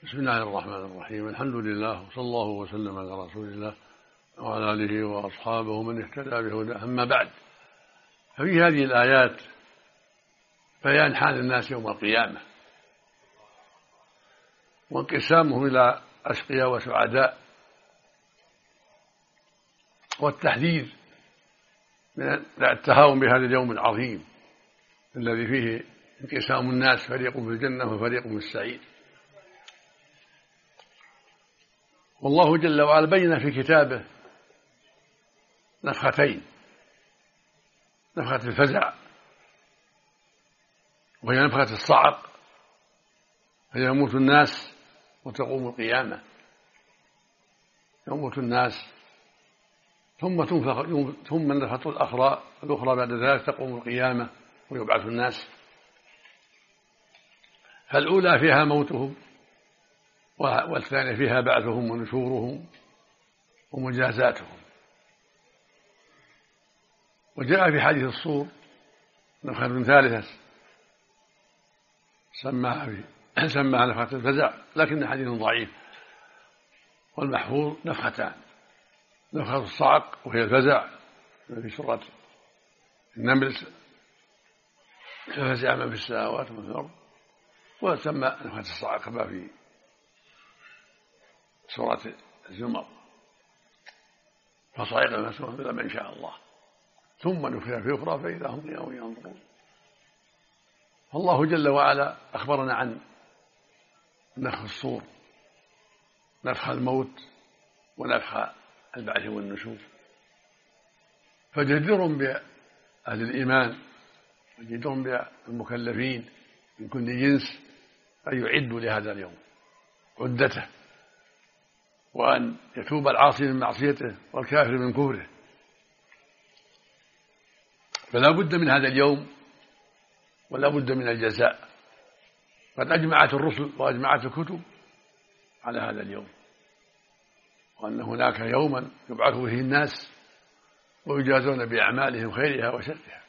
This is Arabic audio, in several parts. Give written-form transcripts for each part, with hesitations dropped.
بسم الله الرحمن الرحيم. الحمد لله وصلى الله وسلم على رسول الله وعلى آله وأصحابه من اهتدى بهداه. أما بعد، ففي هذه الآيات بيان حال الناس يوم القيامة وانقسامهم إلى أشقياء وسعداء، والتحذير من التهاون بهذا اليوم العظيم الذي فيه انقسام الناس، فريق في الجنة وفريق في السعير. والله جل وعلا بين في كتابه نفختين: نفخة الفزع وهي نفخة الصعق، فيموت الناس وتقوم القيامة. يموت الناس ثم النفخة الأخرى بعد ذلك تقوم القيامة ويبعث الناس. فالأولى فيها موتهم، والثانية فيها بعثهم ونشورهم ومجازاتهم. وجاء في حديث الصور نفخة ثالثة سماها نفخة الفزع، لكن حديث ضعيف، والمحفوظ نفختان: نفخة الصعق وهي الفزع في سورة النمل، ففزع من في السماوات ومن في الأرض، وسمى نفخة الصعق كما في سورة الزمر: فصعق المسموع إلا من شاء الله ثم نفخ في أخرى فإذا هم قيام ينظرون. فالله جل وعلا أخبرنا عن نفخ الصور، نفخ الموت ونفخ البعث والنشور، فجدير بأهل الإيمان وجدير بالمكلفين من كل جنس أن يعدوا لهذا اليوم عدته، وأن يتوب العاصي من معصيته والكافر من كفره. فلا بد من هذا اليوم ولا بد من الجزاء. قد أجمعت الرسل وأجمعت الكتب على هذا اليوم، وأن هناك يوما يبعث فيه الناس ويجازون بأعمالهم خيرها وشرها.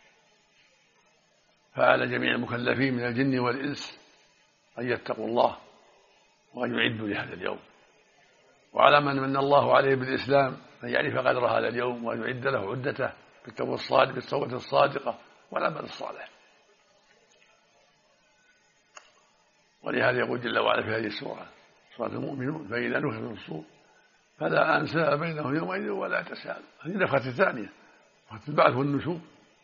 فعلى جميع المكلفين من الجن والإنس أن يتقوا الله وأن يعدوا لهذا اليوم، وعلى من من الله عليه بالإسلام أن يعرف قدر هذا اليوم وأن يعد له عدته بالتوبة الصادقة والعمل الصالح. ولهذا يقول جل وعلا في هذه السورة، سورة المؤمنون: فإذا نفخ في الصور فلا أنساب بينهم يومئذ ولا يتساءلون. هذه النفخة الثانية، نفخة البعث والنشور: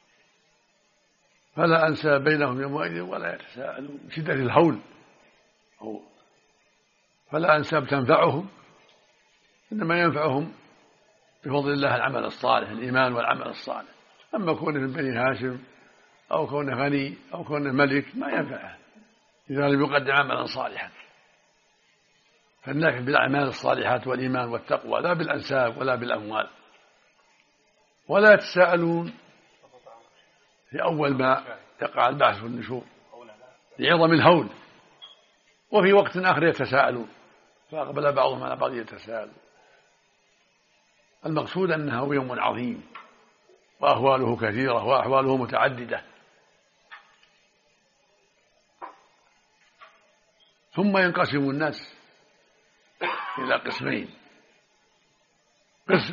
فلا أنساب بينهم يومئذ ولا يتساءلون. شدة الهول، أو فلا أنساب تنفعهم، إنما ينفعهم بفضل الله العمل الصالح، الإيمان والعمل الصالح. أما كونه من بني هاشم أو كونه غني أو كونه ملك ما ينفعه إذا لم يقدم عملا صالحا. فالنافع بالأعمال الصالحات والإيمان والتقوى، لا بالأنساب ولا بالأموال. ولا يتساءلون في أول ما يقع البعث والنشور لعظم الهول، وفي وقت آخر يتساءلون، فأقبل بعضهم على بعض يتساءلون. المقصود أنه يوم عظيم وأهواله كثيرة وأحواله متعددة. ثم ينقسم الناس إلى قسمين: قسم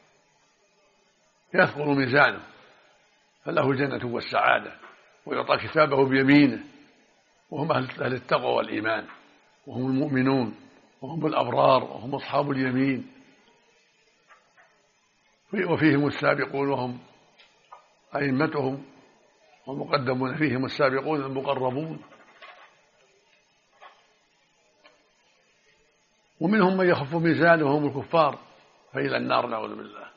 يثقل ميزانه فله الجنة والسعادة ويعطى كتابه بيمينه، وهم أهل التقوى والإيمان، وهم المؤمنون، وهم الأبرار، وهم أصحاب اليمين. وفيهم السابقون وهم أئمتهم، والمقدمون فيهم السابقون المقربون. ومنهم من يخف ميزانه وهم الكفار فإلى النار نعوذ بالله،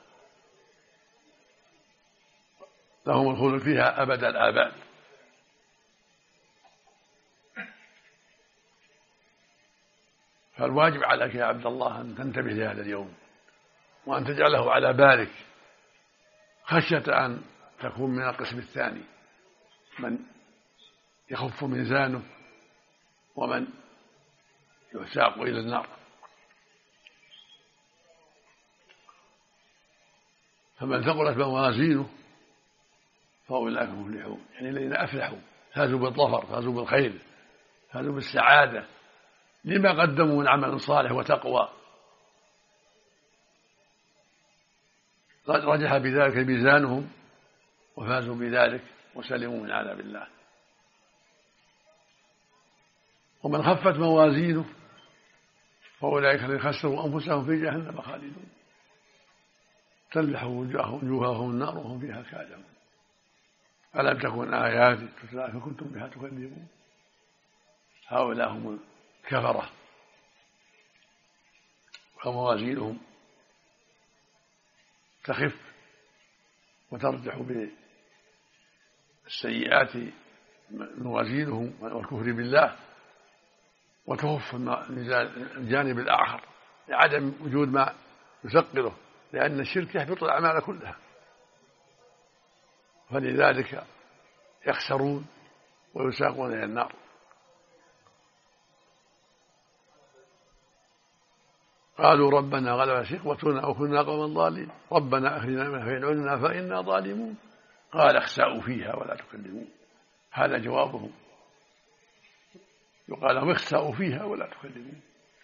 لهم الخلود فيها أبد الآباد. فالواجب عليك يا عبد الله أن تنتبه لهذا اليوم، وأن تجعله على بالك، خشية أن تكون من القسم الثاني: من يخف ميزانه ومن يساق إلى النار. فمن ثقلت موازينه فأولئك هم المفلحون، يعني الذين أفلحوا، فازوا بالظفر، فازوا بالخير، فازوا بالسعادة، لما قدموا من عمل صالح وتقوى، رجح بذلك ميزانهم وفازوا بذلك وسلموا من عذاب الله. ومن خفت موازينه فأولئك الذين خسروا أنفسهم في جهنم خالدون تلفح وجوههم النار وهم فيها كالحون ألم تكن آياتي تتلى فكنتم بها تكذبون. هؤلاء هم الكفرة وموازينهم تخف وترجح بالسيئات موازينهم والكفر بالله، وتخف الجانب الآخر لعدم وجود ما يثقله، لأن الشرك يحبط الأعمال كلها، فلذلك يخسرون ويساقون إلى النار. قالوا ربنا غلبت شقوتنا وكنا قوما ضالين ربنا أخرجنا منها فإن عدنا فإنا ظالمون قال اخسأوا فيها ولا تكلمون. هذا جوابهم، يقال لهم اخسأوا فيها ولا تكلمون،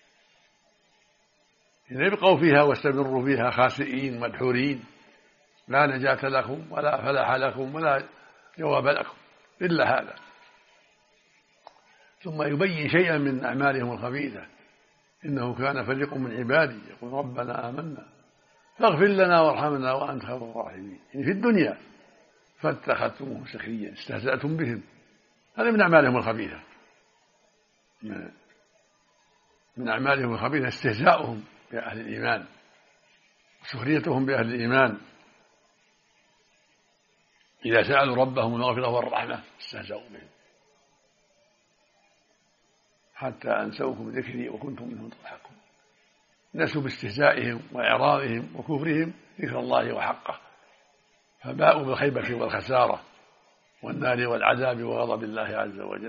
إن ابقوا فيها واستمروا فيها خاسئين مدحورين لا نجاة لكم ولا فلاح لكم ولا جواب لكم إلا هذا. ثم يبين شيئا من أعمالهم الخبيثة: إنه كان فريق من عبادي يقول ربنا آمنا فاغفر لنا وارحمنا وأنت خير الراحمين. يعني في الدنيا فاتخذتموه سخريا استهزأتم بهم، هذا من أعمالهم الخبيثة، من أعمالهم الخبيثة استهزاؤهم بأهل الإيمان وسخريتهم بأهل الإيمان. إذا سألوا ربهم المغفرة والرحمة استهزأوا بهم حتى أنسوكم ذكري وكنتم منهم تضحكون. نسوا باستهزائهم وإعراضهم وكفرهم ذكر الله وحقه، فباءوا بالخيبة والخسارة والنار والعذاب وغضب الله عز وجل.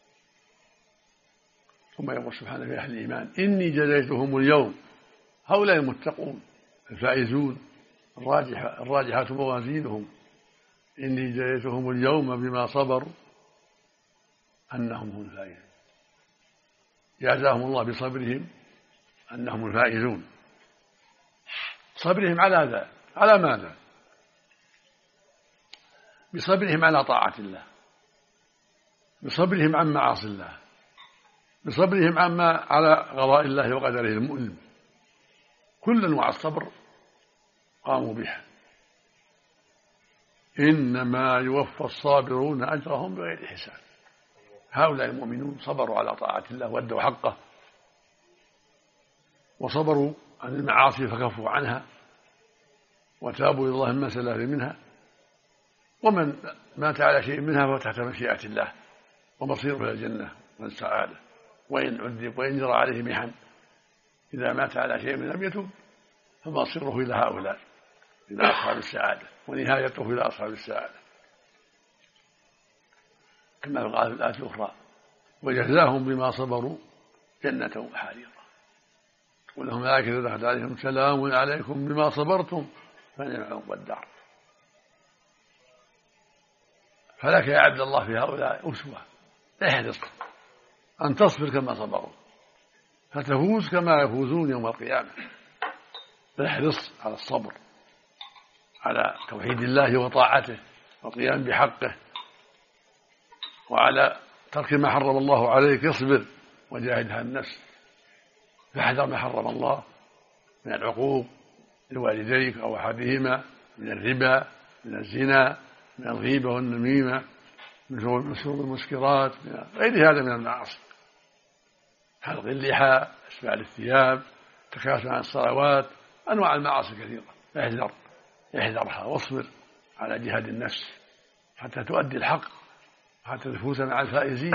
ثم يقول سبحانه في أهل الإيمان: إني جزيتهم اليوم. هؤلاء المتقون الفائزون الراجحات موازينهم: إني جزيتهم اليوم بما صبروا أنهم هم الفائزون. جازاهم الله بصبرهم أنهم الفائزون. صبرهم على ماذا؟ بصبرهم على طاعة الله، بصبرهم عن معاصي الله، بصبرهم عما على قضاء الله وقدره المؤلم. كل أنواع الصبر قاموا بها. إنما يوفى الصابرون أجرهم بغير حساب. هؤلاء المؤمنون صبروا على طاعة الله وأدوا حقه، وصبروا عن المعاصي فكفوا عنها وتابوا إلى الله مما سلف منها. ومن مات على شيء منها فهو تحت مشيئة الله ومصيره إلى الجنة والسعادة، وإن عذب وإن جرى عليه محن إذا مات على شيء من لم يتب فمصيره إلى هؤلاء، إلى أصحاب السعادة، ونهايته إلى أصحاب السعادة، كما قال في الآية الأخرى: وجزاهم بما صبروا جنة وحريرا. ولهم ملائكة دخلت عليهم: سلام عليكم بما صبرتم فنعم عقبى الدار. فلك يا عبد الله في هؤلاء أسوة، احرص أن تصبر كما صبروا فتفوز كما يفوزون يوم القيامة. احرص على الصبر على توحيد الله وطاعته والقيام بحقه، وعلى ترك ما حرم الله عليك. اصبر وجاهدها النفس، فاحذر ما حرم الله من العقوق لوالديك أو أحدهما، من الربا، من الزنا، من الغيبة والنميمة، من شرب المسكرات، من غير هذا من المعاصي، حلق اللحى، اسبال الثياب، تكاسل عن الصلوات، أنواع المعاصي كثيرة. احذرها واصبر على جهاد النفس حتى تؤدي الحق، حتى تفوز مع الفائزين.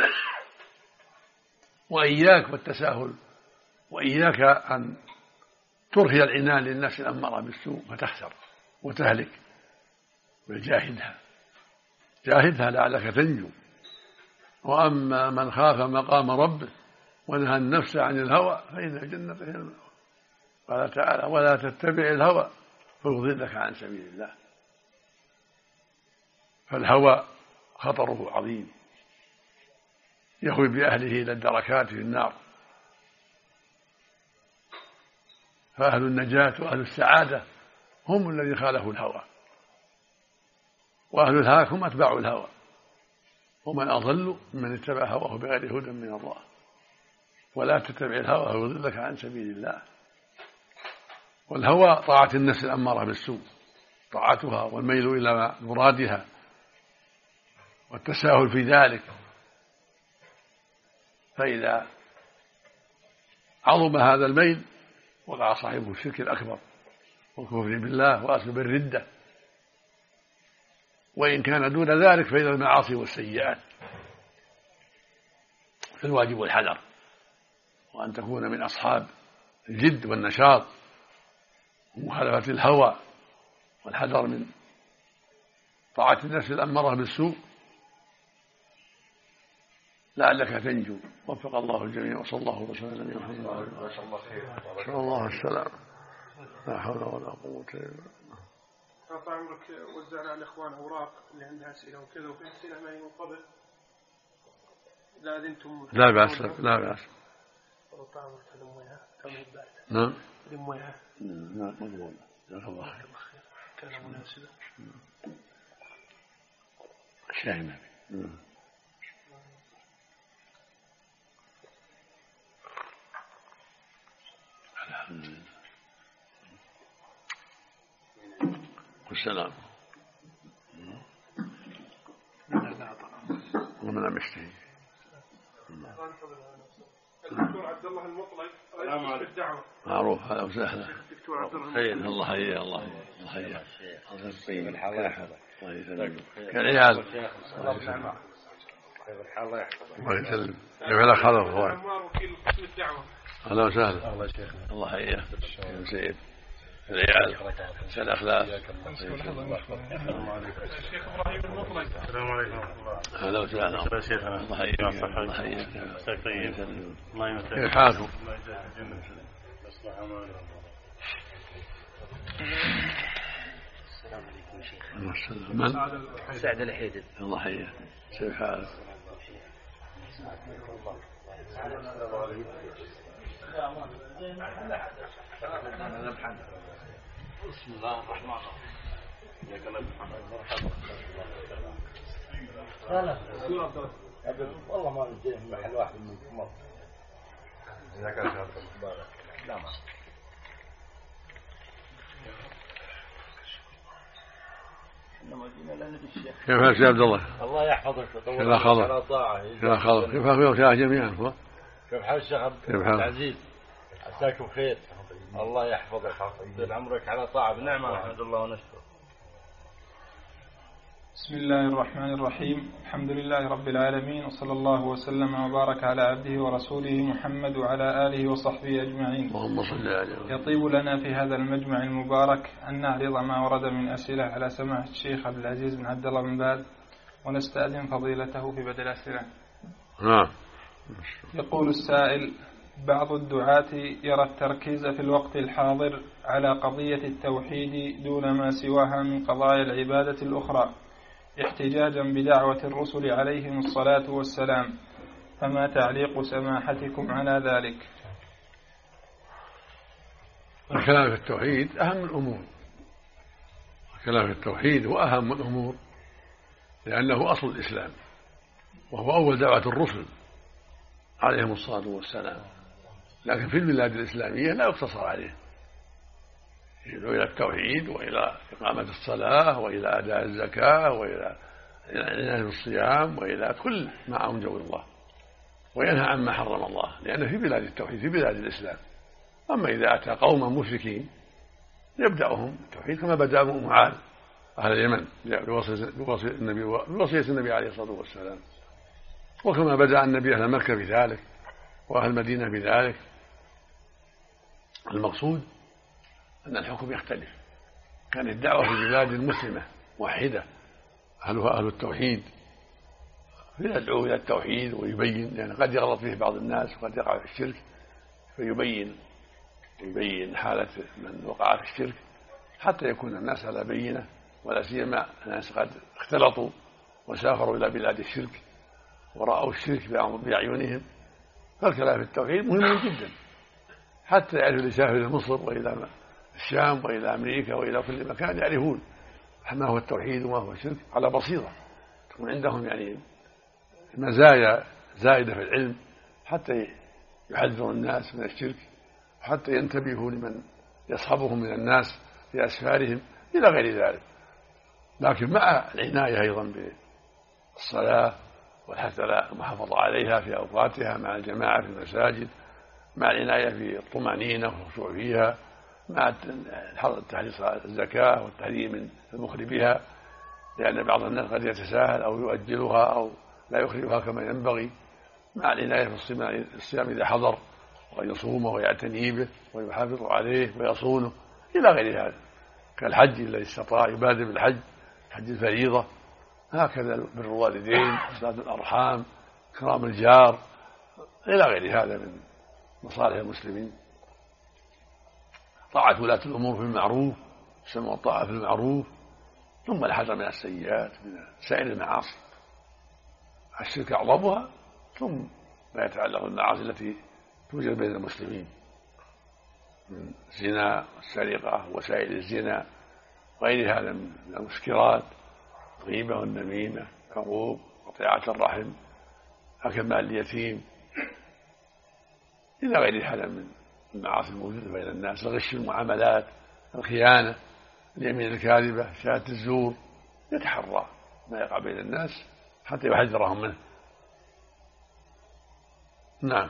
وإياك والتساهل، وإياك أن ترخي العنان للنفس الأمارة بالسوء فتخسر وتهلك. جاهدها لعلك تنجو. وأما من خاف مقام ربه ونهى النفس عن الهوى فإن الجنة هي المأوى. قال تعالى: ولا تتبع الهوى فيضلك عن سبيل الله. فالهوى خطره عظيم، يهوي بأهله إلى الدركات في النار فأهل النجاة وأهل السعادة هم الذين خالفوا الهوى، وأهل الهلاك هم أتباع الهوى، ومن أضل ممن اتبع هواه بغير هدى من الله. ولا تتبع الهوى فيضلك عن سبيل الله. والهوى طاعة النفس الأمارة بالسوء، طاعتها والميل إلى مرادها والتساهل في ذلك. فإذا عظم هذا الميل وقع صاحبه الشرك الأكبر والكفر بالله وأسباب الردة. وإن كان دون ذلك فإذا المعاصي والسيئات. فالواجب الحذر، وأن تكون من أصحاب الجد والنشاط ومخالفة الهوى، والحذر من طاعة النفس الأمارة بالسوء لعلك تنجو. وفق الله الجميع، وصلى الله وسلم على نبينا محمد وعلى اله وصحبه. نسأل الله السلامة. لا حول ولا قوة إلا بالله. طال عمرك وزعنا على الإخوان أوراق اللي عندها أسئلة وكذا، وفي أسئلة معي من قبل لا أذنتم. لا بأس، لا بأس. طال عمرك تلموها تمهيد بعد. نعم. تلموها. نعم مقبول. جزاك الله خير. كلام مناسبة. شاهد. الحمد لله. والسلام. ومن لم يشتهي. الدكتور عبد الله المطلق رئيس الدعوة. معروف، هذا وسهلا. الدكتور عبد الله خير. الله يحييه، الله يحييه. الله يسلمك. الله يسلمك. كالعيال. الله يسلم. كيف الأخ هذا الأخوان؟ عمار وكيل قسم الدعوة. أهلا وسهلا. الله يشيخنا. الله يحييه. سيد. العيال. سهل الأخلاق. الشيخ إبراهيم المطلق. السلام عليكم ورحمة الله. أهلا وسهلا. الله يحييك. الله يحييك. الله يمسك. كيف حالكم؟ السلام عليكم شيخ. من؟ سعد الحيدر. الله يحييه. كيف حالك؟ بسم الله الرحمن الرحيم. لا والله ما نجي من محل واحد منكم مرة. لا ما. كيف حالك يا عبد الله؟ الله يحفظك ويطول على طاعة. كيف حالك يا جميعا؟ كيف حال الشيخ عبد العزيز؟ عساكم بخير. الله يحفظك طول عمرك على طاعة بنعمة. الحمد لله ونشكر. بسم الله الرحمن الرحيم. الحمد لله رب العالمين، وصلى الله وسلم وبارك على عبده ورسوله محمد وعلى آله وصحبه أجمعين. اللهم صل عليه. يطيب لنا في هذا المجمع المبارك أن نعرض ما ورد من أسئلة على سماحة الشيخ عبد العزيز بن عبد الله بن باز، ونستأذن فضيلته في بدء الأسئلة. نعم. يقول السائل: بعض الدعاة يرى التركيز في الوقت الحاضر على قضية التوحيد دون ما سواها من قضايا العبادة الأخرى، احتجاجا بدعوة الرسل عليهم الصلاة والسلام، فما تعليق سماحتكم على ذلك؟ الكلام في التوحيد أهم الأمور. الكلام في التوحيد هو أهم الأمور، لأنه أصل الإسلام، وهو أول دعوة الرسل عليهم الصلاة والسلام. لكن في البلاد الإسلامية لا يقتصر عليه، يدعو إلى التوحيد وإلى إقامة الصلاة وإلى أداء الزكاة وإلى العناية بالصيام وإلى كل ما أوجب الله، وينهى عما حرم الله، لأنه في بلاد التوحيد، في بلاد الإسلام. أما إذا أتى قوما مشركين يبدأهم التوحيد كما بدأ معاذ أهل اليمن بوصية النبي عليه الصلاة والسلام، وكما بدأ النبي أهل مكة بذلك وأهل المدينة بذلك. المقصود أن الحكم يختلف. كان الدعوة في بلاد مسلمة موحدة أهلها أهل التوحيد يدعو إلى التوحيد ويبين، لأن قد يغلط فيه بعض الناس وقد يقع في الشرك، فيبين حالة من وقع في الشرك حتى يكون الناس على بينة، ولا سيما الناس قد اختلطوا وسافروا إلى بلاد الشرك ورأوا الشرك بأعينهم. فالكلام في التوحيد مهم جدا، حتى يعرف اللي يسافر إلى مصر وإلى الشام وإلى أمريكا وإلى كل مكان يعرفون ما هو التوحيد وما هو الشرك على بصيرة، تكون عندهم يعني مزايا زائدة في العلم حتى يحذروا الناس من الشرك، وحتى ينتبهوا لمن يصحبهم من الناس في أسفارهم إلى غير ذلك. لكن مع العناية أيضا بالصلاة والحث على المحافظة عليها في أوقاتها مع الجماعة في المساجد، مع العناية في الطمأنينة والخشوع فيها، مع تحريص الزكاة والتحذير من المخل بها، لأن بعض الناس قد يتساهل أو يؤجلها أو لا يخرجها كما ينبغي، مع العناية في الصيام إذا حضر، وأن يصومه ويعتني به ويحافظ عليه ويصونه إلى غير هذا، كالحج الذي استطاع يبادر بالحج، حج الفريضة، هكذا بر الوالدين، صلة الأرحام، إكرام الجار، إلى غير هذا من مصالح المسلمين. طاعة ولاة الأمور في المعروف، السمع والطاعة في المعروف، ثم الحذر من السيئات من سائر المعاصي، الشرك أعظمها، ثم ما يتعلق بالمعاصي التي توجد بين المسلمين من الزنا والسرقة وسائل الزنا وغير هذا من المسكرات، الغيبة والنميمة، الحقوق، قطيعة الرحم، أكل مال اليتيم، إلى غير هذا من المعاصي الموجودة بين الناس، الغش المعاملات، الخيانة، اليمين الكاذبة، شهادة الزور، يتحرى ما يقع بين الناس حتى يحذرهم منه. نعم.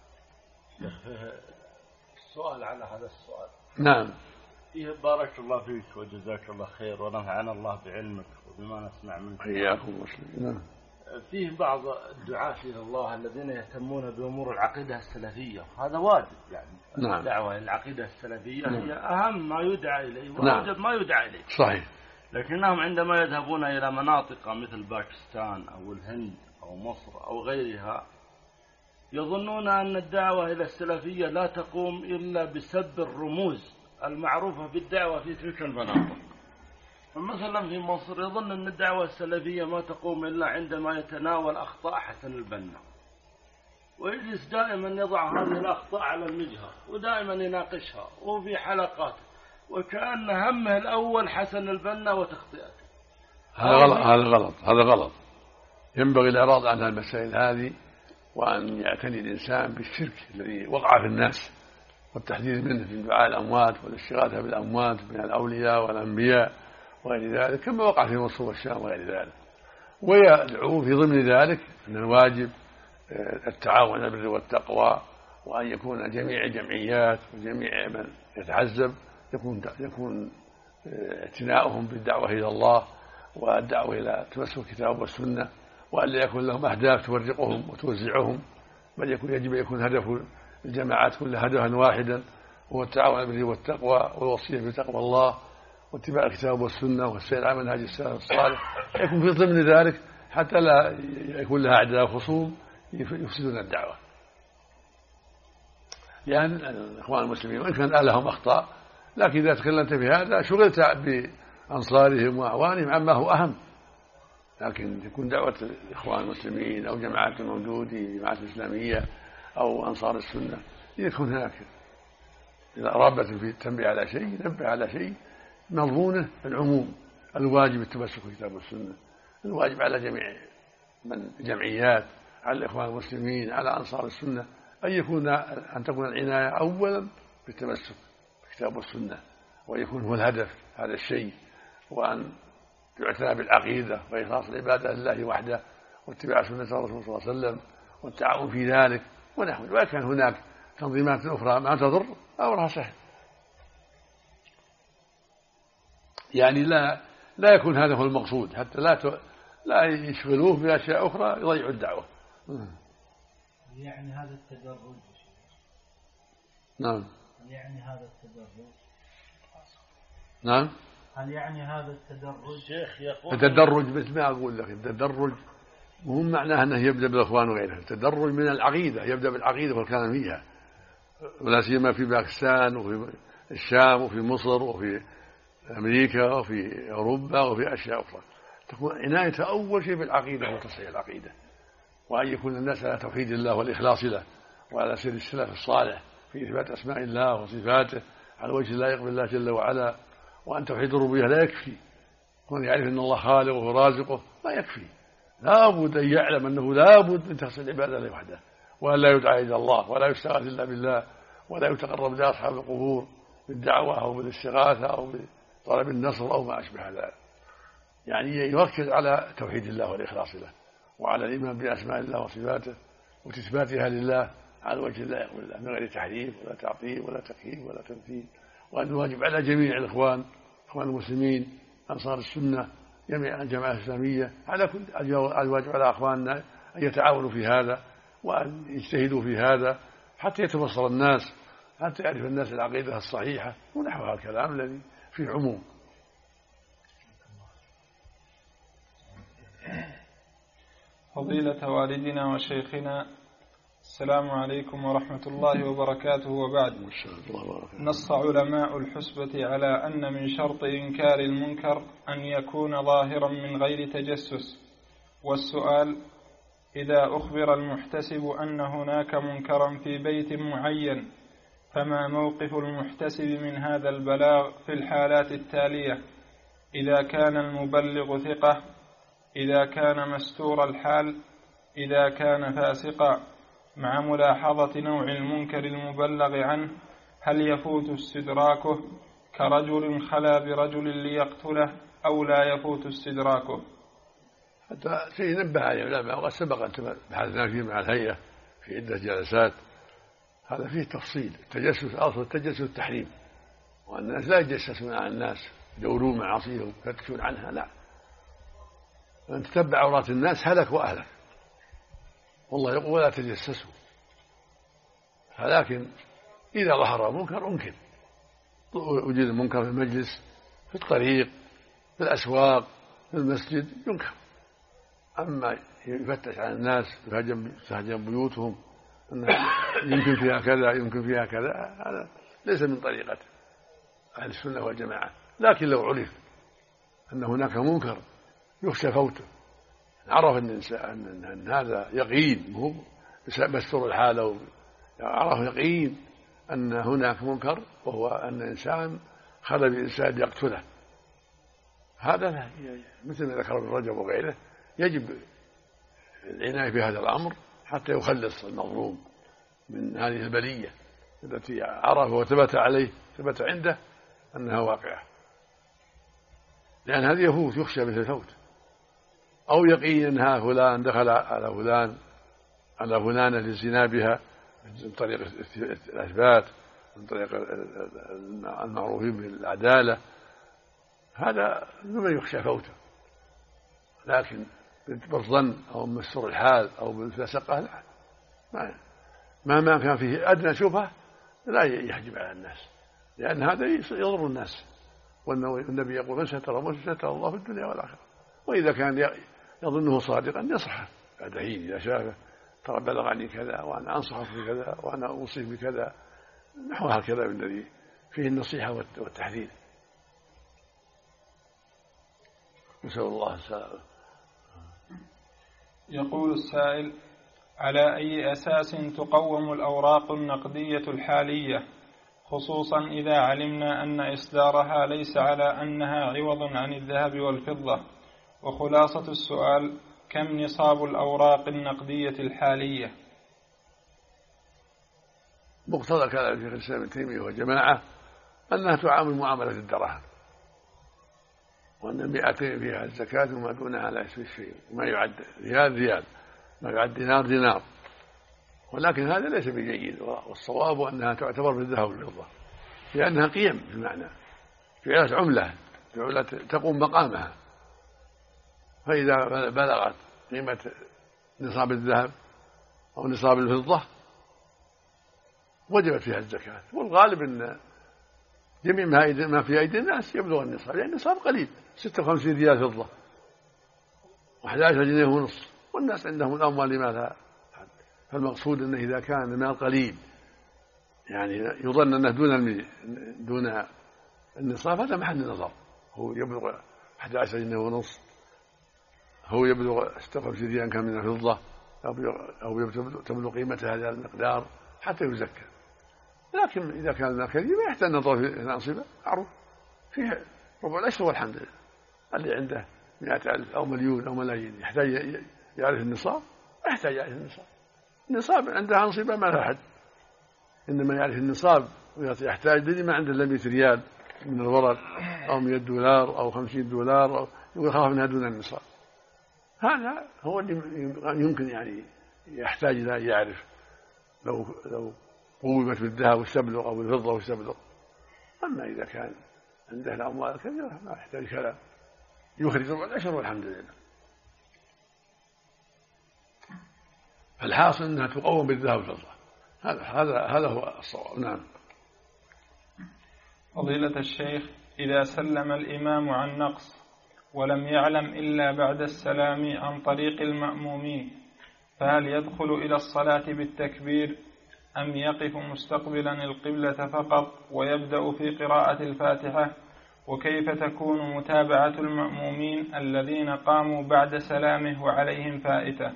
السؤال على هذا السؤال. نعم. فيه بارك الله فيك وجزاك الله خير ونفعنا الله بعلمك وبما نسمع منك. حياكم مسلمين. نعم. فيه بعض الدعاة إلى الله الذين يهتمون بأمور العقيدة السلفية، هذا واجب يعني. نعم. الدعوة إلى العقيدة السلفية هي أهم ما يدعى إليه وأوجب نعم. ما يدعى إليه. صحيح. لكنهم عندما يذهبون إلى مناطق مثل باكستان أو الهند أو مصر أو غيرها يظنون أن الدعوة إلى السلفية لا تقوم إلا بسب الرموز المعروفة بالدعوة في تلك المناطق. فمثلا في مصر يظن أن الدعوة السلفية ما تقوم إلا عندما يتناول أخطاء حسن البنا، ويجلس دائما يضع هذه الأخطاء على المجهر ودائما يناقشها وفي حلقات، وكأن همه الأول حسن البنا وتخطئته. هذا غلط. ينبغي الإعراض عن المسائل هذه، وأن يعتني الإنسان بالشرك الذي وقع في الناس والتحذير منه في دعاء الأموات والاستغاثة بالأموات من الأولياء والأنبياء وغير ذلك، كما وقع في مصر والشام وغير ذلك. ويدعو في ضمن ذلك أن الواجب التعاون على البر والتقوى، وأن يكون جميع الجمعيات وجميع من يتعزب يكون اعتناؤهم بالدعوة إلى الله والدعوة إلى تمسك الكتاب والسنة، وأن لا يكون لهم أهداف تورقهم وتوزعهم، بل يجب يكون هدف الجماعات كلها هدفا واحدا، هو التعاون على البر والتقوى والوصية بتقوى الله واتباع الكتاب والسنة والسير على منهج السلف الصالح، يكون في ضمن ذلك حتى لا يكون لها أعداء خصوم يفسدون الدعوة. لأن الإخوان المسلمين وإن كان لهم أخطاء، لكن إذا تكلمت في هذا شغلت بأنصارهم وأعوانهم عما هو أهم. لكن تكون دعوة الإخوان المسلمين أو جماعات الموجودين، جماعات الإسلامية أو أنصار السنة، يكون هناك إذا رابط في التنبيه على شيء نبه على شيء مضمونه العموم، الواجب التمسك بالكتاب والسنة، الواجب على جميع من الجمعيات، على الإخوان المسلمين، على أنصار السنة، أن تكون العناية أولا بالتمسك بالكتاب والسنة، ويكون هو الهدف هذا الشيء، وأن يعتنى بالعقيدة وإخلاص العبادة لله وحده واتباع سنة الرسول صلى الله عليه وسلم والتعاون في ذلك ونحو. وكان هناك تنظيمات أخرى ما تضر أمرها سهل، يعني لا يكون هذا هو المقصود، حتى لا يشغلوه بأشياء أخرى يضيعوا الدعوة. يعني هذا التدرج. نعم. هل يعني هذا التدرج؟ نعم. هل يعني هذا التدرج؟ الشيخ يقول التدرج مثل ما أقول لك، التدرج مو معناه أنه يبدأ بالإخوان وغيره، التدرج من العقيدة، يبدأ بالعقيدة والكلام فيها، ولا سيما في باكستان وفي الشام وفي مصر وفي أمريكا وفي أوروبا وفي أشياء أخرى، تكون عناية أول شيء بالعقيدة وتصحيح العقيدة، وأن يكون الناس على توحيد الله والإخلاص له وعلى سير السلف الصالح في إثبات أسماء الله وصفاته على وجه لا يقبل الله جل وعلا، وأن توحيد الربوبية لا يكفي، كون يعرف أن الله خالقه ورازقه ما يكفي، لا بد أن يعلم أنه لا بد من تخصيص العبادة له وحده، وأن لا يدعى إلى الله ولا يستغاث إلا بالله، ولا يتقرب إلى أصحاب القبور بالدعوة أو بالاستغاثة أو بطلب النصر أو ما أشبه ذلك. يعني يركز على توحيد الله والإخلاص له، وعلى الإيمان بأسماء الله وصفاته وتثباتها لله على وجه لا يقبل الله من غير تحريف ولا تعطيل ولا تكييف ولا تمثيل. وأن الواجب على جميع الإخوان المسلمين أنصار السنة جميع الجماعة الإسلامية على كل الواجب على أخواننا أن يتعاونوا في هذا وأن يجتهدوا في هذا حتى يتبصر الناس، حتى يعرف الناس العقيدة الصحيحة ونحو هذا الكلام الذي فيه عموم. فضيلة والدنا وشيخنا، السلام عليكم ورحمة الله وبركاته. وبعد، نص علماء الحسبة على أن من شرط إنكار المنكر أن يكون ظاهرا من غير تجسس. والسؤال: إذا أخبر المحتسب أن هناك منكرا في بيت معين، فما موقف المحتسب من هذا البلاغ في الحالات التالية: إذا كان المبلغ ثقة، إذا كان مستور الحال، إذا كان فاسقا، مع ملاحظة نوع المنكر المبلغ عنه، هل يفوت استدراكه كرجل خلا برجل ليقتله أو لا يفوت استدراكه؟ حتى شيء نبه عليه العلماء، وقد سبق أن بحثنا فيه مع الهيئة في عدة جلسات. هذا فيه تفصيل. التجسس أصل التجسس التحريم، وأن الناس لا يتجسسون على الناس يدورون معاصيهم يفتشون عنها، لا، من تتبع عورات الناس هلك وأهلك. والله يقول ولا تجسسوا. لكن إذا ظهر منكر أنكر، وجد المنكر في المجلس، في الطريق، في الأسواق، في المسجد، ينكر. أما يفتش على الناس تهجم بيوتهم يمكن فيها كذا يمكن فيها كذا، هذا ليس من طريقة أهل السنة والجماعة. لكن لو عرف أن هناك منكر يخشى فوته، عرف أن هذا يقين، هو مستور الحالة، عرف يقين أن هناك منكر وهو أن إنسان خلى بإنسان يقتله، هذا مثل ما ذكر ابن رجب وغيره يجب العناية بهذا الأمر حتى يخلص المظلوم من هذه البلية التي عرف وثبت عليه، ثبت عنده أنها واقعة، لأن هذه يفوت، يخشى مثل الفوت. أو يقين أنها فلان دخل على فلانة للزنا بها من طريق الإثبات، من طريق المعروفين بالعدالة، هذا ممن يخشى فوته. لكن بالظن أو بمستور الحال أو بالفسقة لا، مهما كان فيه أدنى شبهة لا يحجب على الناس، لأن هذا يضر الناس. والنبي يقول: من ستر مسلما ستر الله في الدنيا والآخرة. وإذا كان يظنه صادقا يصحه بعد حين إذا شافه: ترى بلغ عني كذا، وأنا أنصحك بكذا، وأنا أوصيك بكذا، نحو هكذا من الذي فيه النصيحة والتحذير. نسأل الله السلامة. يقول السائل: على أي أساس تقوم الأوراق النقدية الحالية، خصوصا إذا علمنا أن إصدارها ليس على أنها عوض عن الذهب والفضة؟ وخلاصة السؤال: كم نصاب الأوراق النقدية الحالية؟ مقتضى كلام شيخ الإسلام ابن تيمية وجماعة أنها تعامل معاملة الدراهم، وأن 200 فيها الزكاة وما دونها لا يسوي شيء، ما يعد ريال ما يعد دينار. ولكن هذا ليس بجيد، والصواب أنها تعتبر بالذهب والفضة، لأنها قيم بمعنى فعلت عملة تقوم مقامها، فإذا بلغت قيمة نصاب الذهب أو نصاب الفضة وجبت فيها الزكاة. والغالب أن جميع ما في أيدي الناس يبلغ النصاب، يعني النصاب قليل، 56 ريال فضة و11 جنيه ونصف، والناس عندهم الأموال لماذا؟ فالمقصود أنه إذا كان من القليل يعني يظن أنه دون النصاب، هذا محل نظر. هو يبلغ 11 جنيه ونصف، هو يبلغ 56 ريال كان من الفضة، أو تبلغ قيمة هذا المقدار حتى يزكى. لكن إذا كان المال كثير ما يحتاج نظر في الأنصبة، معروف فيه ربع العشر والحمد لله. اللي عنده 100,000 أو مليون أو ملايين يحتاج يعرف النصاب؟ ما يحتاج يعرف النصاب. النصاب عنده أنصبة ما لها حد، إنما يعرف النصاب ويحتاج لدي ما عنده إلا 100 ريال من الورق أو $100 أو $50 أو يخاف منها دون النصاب. هذا هو اللي يمكن يعني يحتاج إلى يعرف لو قومت بالذهب والسبلغ أو بالفضة والسبلغ. أما إذا كان عنده الأموال كثيرة ما يحتاج كلام، يخرج ربع العشر والحمد لله. فالحاصل أنها تقوم بالذهب والفضة، هذا هو الصواب. نعم. فضيلة الشيخ، إذا سلم الإمام عن نقص ولم يعلم إلا بعد السلام عن طريق المأمومين، فهل يدخل إلى الصلاة بالتكبير أم يقف مستقبلا القبلة فقط ويبدأ في قراءة الفاتحة؟ وكيف تكون متابعة المأمومين الذين قاموا بعد سلامه وعليهم فائتة؟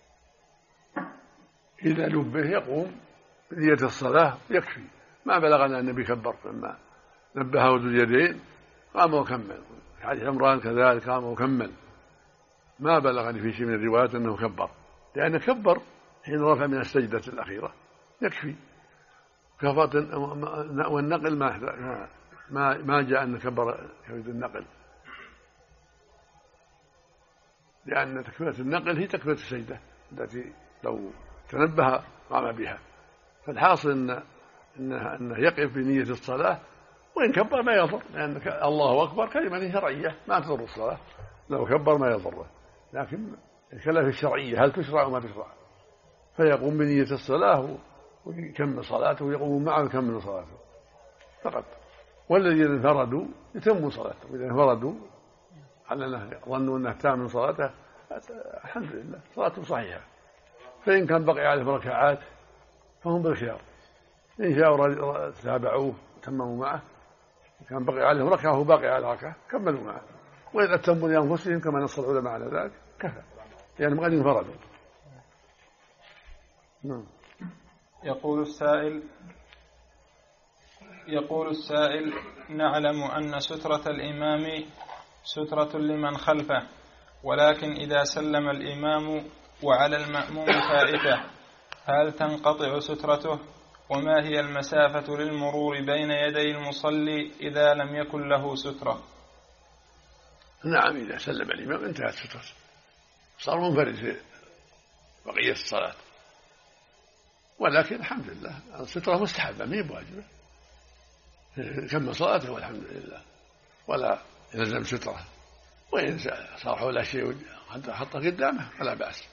إذا نبه يقوم بنية الصلاة يكفي، ما بلغنا النبي كبر، فلما نبهه ذو اليدين قام وكمل. حديث عمران كذلك قام وكمل، ما بلغني في شيء من الروايات أنه كبر، لأنه كبر حين رفع من السجدة الأخيرة يكفي كفاة. والنقل ما جاء أن كبر كبيرة النقل، لأن تكبيرة النقل هي تكبيرة السجدة التي لو تنبه قام بها. فالحاصل أنه يقف بنية الصلاة، وإن كبر ما يضر، لأن الله أكبر كلمة شرعية ما تضر الصلاة، لو كبر ما يضره. لكن الكلمة الشرعية هل تشرع أو ما تشرع؟ فيقوم بنية الصلاة ويكمل صلاته ويقوم معه ويكمل صلاته فقط. والذين انفردوا يتموا صلاته، إذا انفردوا على أنه ظنوا أنه تام من صلاته الحمد لله صلاته صحيحة. فإن كان بقي عليه ركعات فهم بالخيار، إن شاءوا تابعوه وتمموا معه، كان بقي عليهم ركعة وهو باقي على ركعة كملوا معه، وإذا أتموا لأنفسهم كما نص العلماء على ذلك كفى، يعني قد انفردوا. يقول السائل: نعلم أن سترة الإمام سترة لمن خلفه، ولكن إذا سلم الإمام وعلى المأموم فائتة هل تنقطع سترته؟ وما هي المسافة للمرور بين يدي المصلي إذا لم يكن له سترة؟ نعم، إذا سلم الإمام انتهت سترته، صار منفرد في بقية الصلاة. ولكن الحمد لله السترة مستحبة ما هي بواجبة، كمل صلاته والحمد لله ولا يلزم سترة. وإن صار حوله شيء حطه قدامه فلا بأس.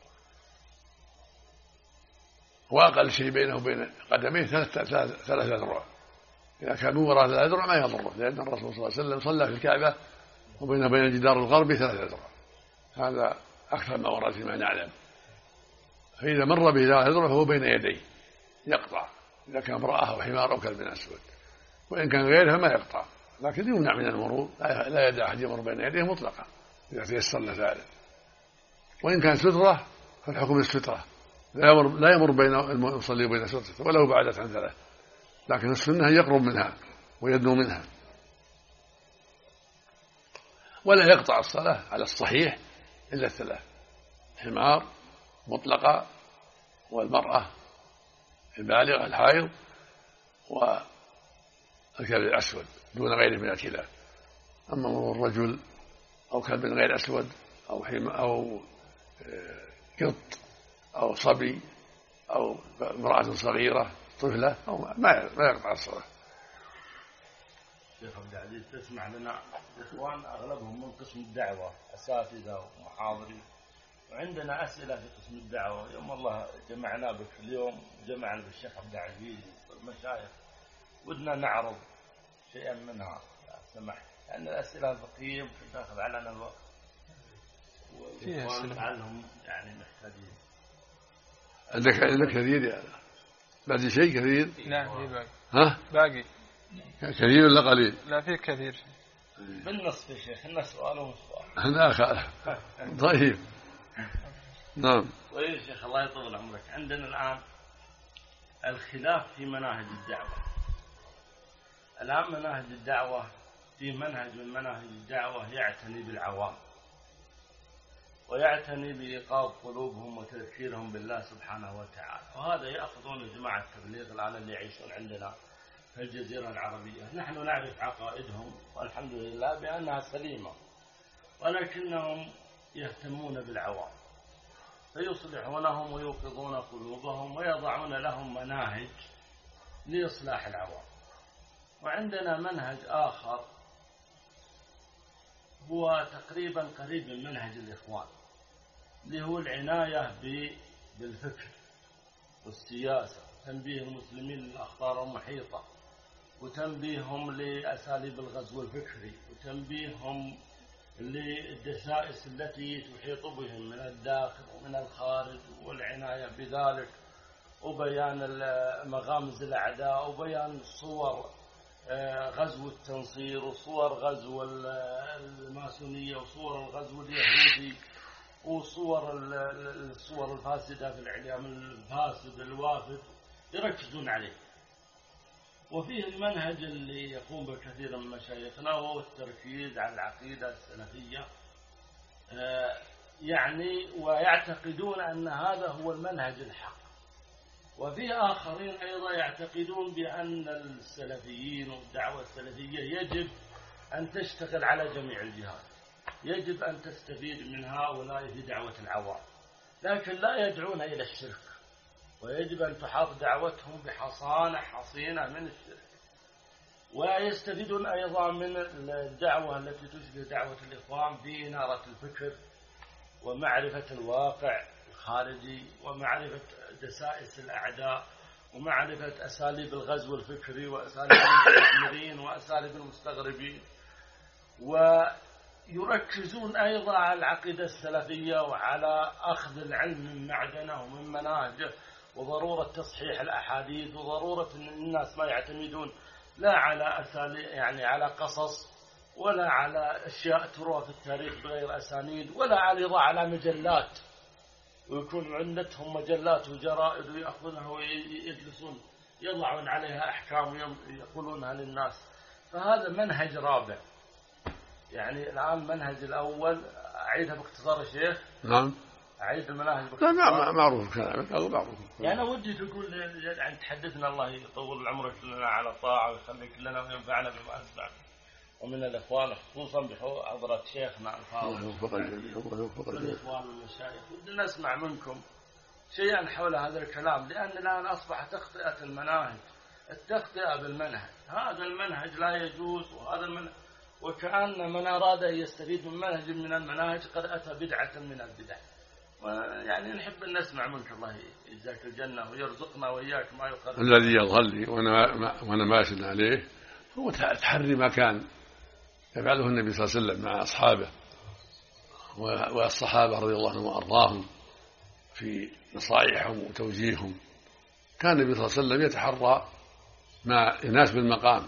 وأقل شيء بينه وبين قدميه 3 أذرع، إذا كان من وراء 3 أذرع ما يضره، لأن الرسول صلى الله عليه وسلم صلى في الكعبة وبين الجدار الغربي 3 أذرع، هذا أكثر ما ورد فيما نعلم. فإذا مر به 3 أذرع فهو بين يديه يقطع، إذا كان امرأة أو حمار أو كلب أسود. وإن كان غيرها ما يقطع، لكن يمنع من المرور، لا يدع أحد يمر بين يديه مطلقا إذا تيسر له ذلك. وإن كان سترة فالحكم السترة، لا يمر بين المصلي وبين سترته ولو بعدت عن 3، لكن السنة يقرب منها ويدنو منها. ولا يقطع الصلاة على الصحيح إلا 3: الحمار مطلقة، والمرأة البالغة الحائض، والكلب الأسود دون غيره من الكلاب. أما مرور الرجل أو كلب غير أسود أو قط أو صبي أو امرأة صغيرة طفلة أو ما يقطع الصلاة. شيخ عبد العزيز، تسمع لنا إخوان أغلبهم من قسم الدعوة، أساتذة ومحاضرين، وعندنا أسئلة في قسم الدعوة. يوم الله جمعنا بك اليوم، جمعنا بالشيخ عبد العزيز والمشايخ، ودنا نعرض شيئا منها سمحت، لأن الأسئلة الفقهية تأخذ علينا الوقت، والإخوان لعلهم يعني محتاجين. عندك كثير يعني بعد شيء كثير؟ لا في باقي. ها؟ باقي كثير ولا قليل؟ لا في كثير بالنصف يا شيخ، إن سؤال وسؤال. لا طيب. نعم. طيب يا شيخ الله يطول عمرك، عندنا الآن الخلاف في مناهج الدعوة. الآن مناهج الدعوة في منهج من مناهج الدعوة يعتني بالعوام ويعتني بإيقاظ قلوبهم وتذكيرهم بالله سبحانه وتعالى، وهذا يأخذون جماعة التبليغ الآن اللي يعيشون عندنا في الجزيرة العربية. نحن نعرف عقائدهم والحمد لله بأنها سليمة، ولكنهم يهتمون بالعوام فيصلحونهم ويوقظون قلوبهم ويضعون لهم مناهج لإصلاح العوام. وعندنا منهج آخر هو تقريبا قريب من منهج الإخوان، اللي هو العناية بالفكر والسياسة، تنبيه المسلمين للأخطار المحيطة، وتنبيههم لأساليب الغزو الفكري، وتنبيههم للدسائس التي تحيط بهم من الداخل ومن الخارج، والعناية بذلك، وبيان مغامز الأعداء، وبيان صور غزو التنصير، وصور غزو الماسونية، وصور الغزو اليهودي، وصور الصور الفاسدة في الإعلام الفاسد الوافد، يركزون عليه. وفيه المنهج اللي يقوم بكثير من مشايخنا وهو التركيز على العقيدة السلفية، يعني ويعتقدون أن هذا هو المنهج الحق. وفي آخرين أيضا يعتقدون بأن السلفيين والدعوة السلفية يجب أن تشتغل على جميع الجهات، يجب أن تستفيد من هؤلاء في دعوة العوام، لكن لا يدعون إلى الشرك، ويجب أن تحاط دعوتهم حصينة من الشرك. ويستفيدون أيضا من الدعوة التي تشبه دعوة الإخوان في إنارة الفكر ومعرفة الواقع الخارجي، ومعرفة دسائس الأعداء، ومعرفة أساليب الغزو الفكري، وأساليب المستعمرين، وأساليب المستغربين. ويركزون أيضا على العقيدة السلفية وعلى أخذ العلم من معدنه ومن مناهجه، وضرورة تصحيح الأحاديث، وضرورة أن الناس ما يعتمدون لا على أساليب يعني على قصص، ولا على أشياء تروى في التاريخ بغير أسانيد، ولا على مجلات، ويكون عندهم مجلات وجرائد ويأخذونها ويجلسون يضعون عليها أحكام ويقولونها للناس. فهذا منهج رابع. يعني الآن المنهج الأول أعيدها باختصار يا شيخ. نعم. أعيد المناهج باختصار. لا معروف كلامك، أو معروف. يعني أنا ودي تقول يعني تحدثنا الله يطول عمرك لنا على طاعة ويخليك لنا وينفعنا بما أسمع ومن الإخوان، خصوصا بحضرة شيخنا الفاضل والإخوان والمشايخ. ودنا نسمع منكم شيئا حول هذا الكلام، لأن الآن أصبح تخطئة المناهج، التخطئة بالمنهج. هذا المنهج لا يجوز، وهذا المنهج وكأن من أراد أن يستفيد من منهج من المناهج قد أتى بدعة من البدع. يعني نحب أن نسمع منك، الله يجزاك الجنة ويرزقنا وإياك ما يقرب. الذي يظهر لي وأنا ماشي عليه هو تحري ما كان يفعله النبي صلى الله عليه وسلم مع أصحابه والصحابة رضي الله عنهم وأرضاهم في نصائحهم وتوجيههم. كان النبي صلى الله عليه وسلم يتحرى ما يناسب المقام،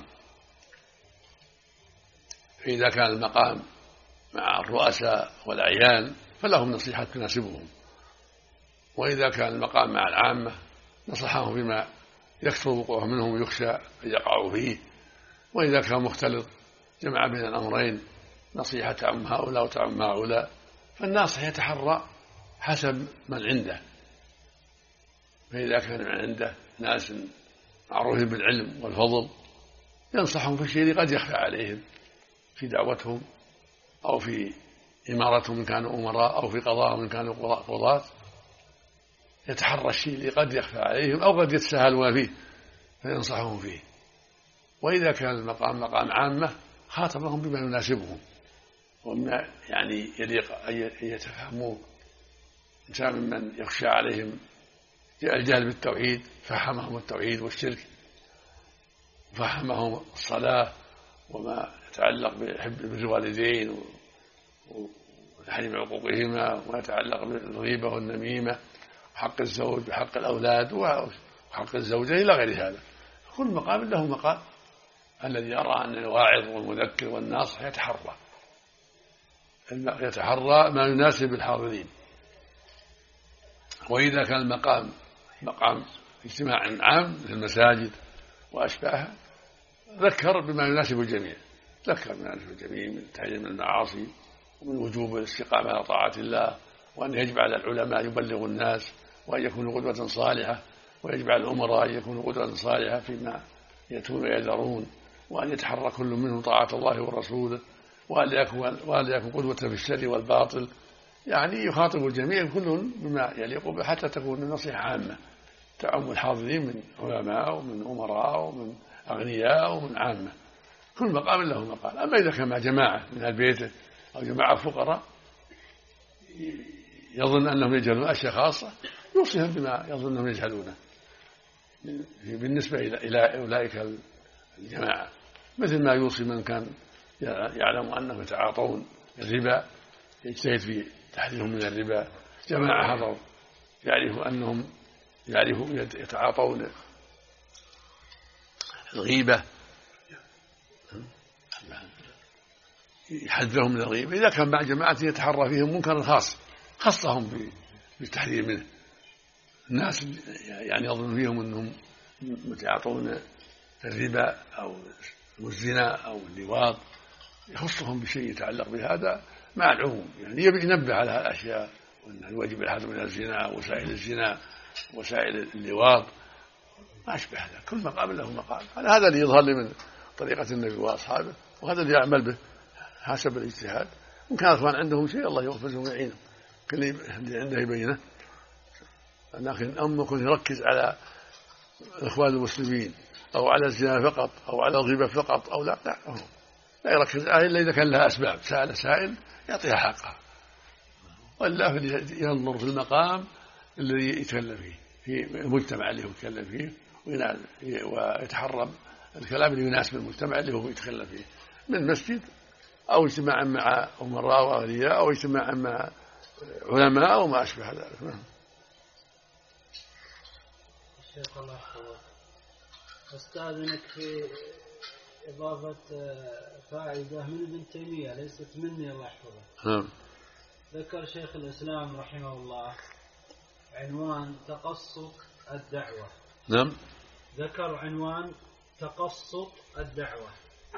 فإذا كان المقام مع الرؤساء والأعيان فلهم نصيحة تناسبهم، وإذا كان المقام مع العامة نصحهم فيما يكثر وقوعه منهم ويخشى أن يقعوا فيه، وإذا كان مختلط جمع بين الأمرين، نصيحة تعم هؤلاء وتعم هؤلاء. فالناصح يتحرى حسب من عنده، فإذا كان من عنده ناس معروفين بالعلم والفضل ينصحهم في الشيء قد يخفى عليهم في دعوتهم أو في إمارتهم إن كانوا أمراء، أو في قضاءهم إن كانوا قضاة، يتحرى الشيء اللي قد يخفى عليهم أو قد يتساهلون فيه فينصحهم فيه. وإذا كان المقام مقام عامة خاطبهم بما يناسبهم وما يعني يليق أن يتفهموه. إنسان من يخشى عليهم الجهل بالتوحيد فهمهم التوحيد والشرك، وفهمهم الصلاة وما يتعلق بحب الوالدين وتحريم عقوقهما، وما يتعلق بالغيبة والنميمة، وحق الزوج وحق الأولاد وحق الزوجة إلى غير هذا. كل مقام له مقام. الذي يرى أن الواعظ والمذكر والناصح يتحرى ما يناسب الحاضرين. وإذا كان المقام مقام اجتماع عام مثل المساجد وأشباهها ذكر بما يناسب الجميع، ذكر بما يناسب الجميع من تحذير من المعاصي ومن وجوب الاستقامة على طاعة الله، وأن يجب على العلماء يبلغوا الناس وأن يكونوا قدوة صالحة، ويجب على الأمراء أن يكونوا قدوة صالحة فيما يأتون ويذرون، وأن يتحرى كل منهم طاعة الله ورسوله، وأن يكون قدوة في الشر والباطل. يعني يخاطب الجميع كلهم بما يليق به حتى تكون النصيحة عامة تعم الحاضرين من علماء ومن أمراء ومن أغنياء ومن عامة، كل مقام له مقال. أما إذا كان مع جماعة من البيت أو جماعة فقراء يظن أنهم يجهلون أشياء خاصة يوصيهم بما يظن أنهم يجهلونه بالنسبة إلى أولئك الجماعة، مثل ما يوصي من كان يعلم أنهم يتعاطون الربا يجتهد في تحذيرهم من الربا. جماعة حضروا يعرفوا يتعاطون الغيبة يحذرهم من الغيبة. إذا كان مع جماعة يتحرى فيهم منكر خاص خصهم بالتحذير منه. الناس يعني يظن فيهم أنهم يتعاطون الربا أو الزنا أو اللواط، يخصهم بشيء يتعلق بهذا مع العموم، يعني ينبه على هذه الأشياء وأن الواجب الحذر من الزنا وسائل الزنا وسائل اللواط ما أشبه هذا، كل مقام له مقام. هذا اللي يظهر لي من طريقة النبي وأصحابه، وهذا اللي يعمل به حسب الاجتهاد. إن كان الإخوان عندهم شيء الله يغفر لهم ويعينهم، كل اللي عنده يبينه. لكن أما يكون يركز على إخوان المسلمين أو على الزنا فقط أو على الغيبة فقط أو لا يركز عليها إلا إذا كان لها أسباب، سأل سائل يعطيها حقها، وإلا ينظر في المقام الذي يتكلم فيه في المجتمع اللي هو يتكلم فيه ويتحرم الكلام اللي يناسب المجتمع اللي هو يتكلم فيه من مسجد أو اجتماع مع أمراء وأغنياء أو اجتماع مع علماء أو ما أشبه ذلك. الشيخ الله يحفظك، أستأذنك في إضافة فائدة من ابن تيمية ليست مني الله يحفظه. ذكر شيخ الإسلام رحمه الله عنوان تقسط الدعوة. نعم. ذكر عنوان تقسط الدعوة.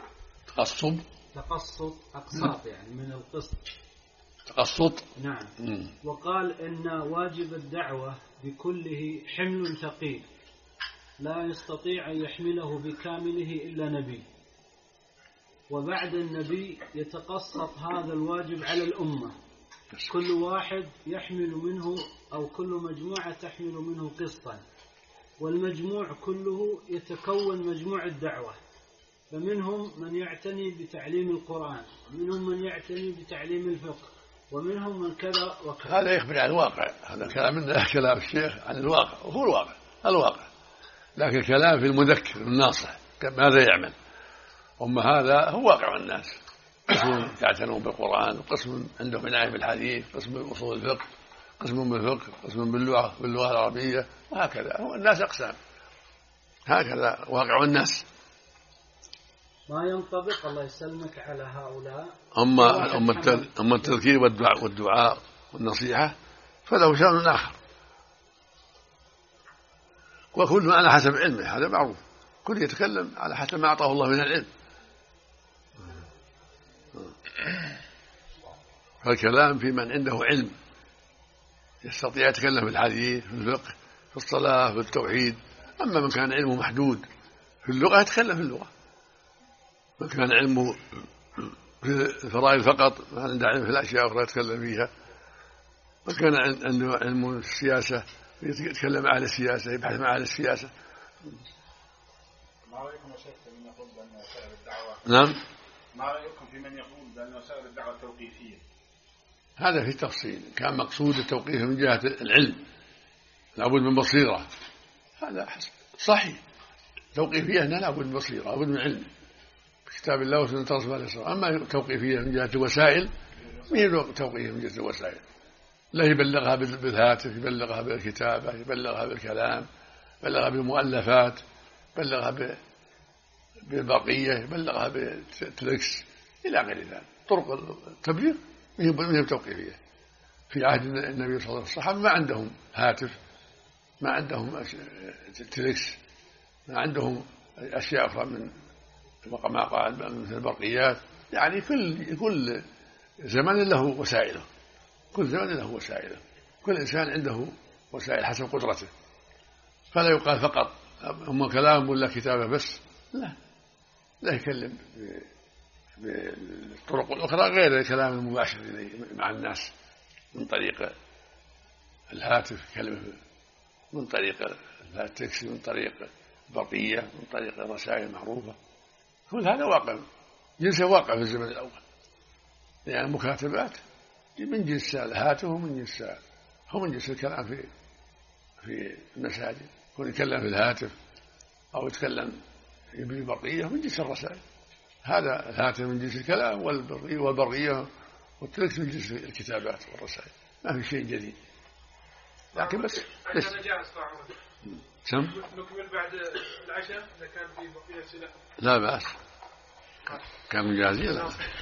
تقسط أقساط يعني من القسط. تقسط. نعم. وقال إن واجب الدعوة بكله حمل ثقيل لا يستطيع أن يحمله بكامله إلا نبي، وبعد النبي يتقسط هذا الواجب على الأمة، كل واحد يحمل منه أو كل مجموعة تحمل منه قسطا، والمجموع كله يتكون مجموع الدعوة، فمنهم من يعتني بتعليم القرآن، ومنهم من يعتني بتعليم الفقه، ومنهم من كذا وكذا. هذا يخبر عن الواقع، هذا كلام الشيخ عن الواقع، وهو الواقع، لكن كلام في المذكر الناصح ماذا يعمل. أما هذا هو واقع الناس، قسم يعتنون بالقرآن، وقسم عندهم عناية بالحديث، قسم بأصول الفقه، قسم بالفقه، قسم باللغة العربية، وهكذا هو الناس أقسام، هكذا واقع الناس. ما ينطبق الله يسلمك على هؤلاء. أما التذكير والدعاء والنصيحة فله شأن آخر، وكل على حسب علمه، هذا معروف، كل يتكلم على حسب ما أعطاه الله من العلم. فالكلام في من عنده علم يستطيع يتكلم في الحديث، في الفقه، في الصلاة، في التوحيد. أما من كان علمه محدود في اللغة يتكلم في اللغة، من كان علمه في الفرائض فقط ما عنده علم في الأشياء أخرى يتكلم فيها، من كان عنده علم في السياسة يتكلم عن السياسة، يبحث مع أهل السياسة. ما رأيكم يا شيخ في من يقول بأن وسائل الدعوة؟ نعم. ما رأيكم في من يقول بأن وسائل الدعوة توقيفية؟ هذا في تفصيل، كان مقصود التوقيف من جهة العلم، لابد من بصيرة، هذا صحيح، توقيفية أنها لابد من بصيرة، لابد من علم كتاب الله وسنة رسوله عليه الصلاة والسلام. أما توقيفية من جهة الوسائل ما هي توقيفية من جهة الوسائل، لا يبلغها بالهاتف، يبلغها بالكتابة، يبلغها بالكلام، يبلغها بالمؤلفات، يبلغها بالبرقية، يبلغها بالتلكس إلى غير ذلك. طرق التبليغ هي توقيفية. في عهد النبي صلى الله عليه وسلم الصحابة ما عندهم هاتف ما عندهم تليكس، ما عندهم أشياء أخرى من ما قال مثل البرقيات. يعني كل زمن له وسائله، كل زمن له وسائله، كل إنسان عنده وسائل حسب قدرته. فلا يقال فقط هم كلام ولا كتابة بس، لا يكلم بالطرق الأخرى غير الكلام المباشر مع الناس، من طريق الهاتف كلمة، من طريق التكست، من طريق البرقية، من طريق الرسائل المعروفة. كل هذا واقع، جنسه واقع في الزمن الأول، يعني المكاتبات من جنس الهاتف ومن جنس الكلام في المساجد، يكون يتكلم في الهاتف أو يتكلم بالبرقية من جنس الرسائل. هذا الهاتف من جنس الكلام، والبرقية والتلك من جنس الكتابات والرسائل، ما في شيء جديد. لكن بس نكمل بعد العشاء إذا كان في بقية أسئلة. لا بأس، كان مجازي. لا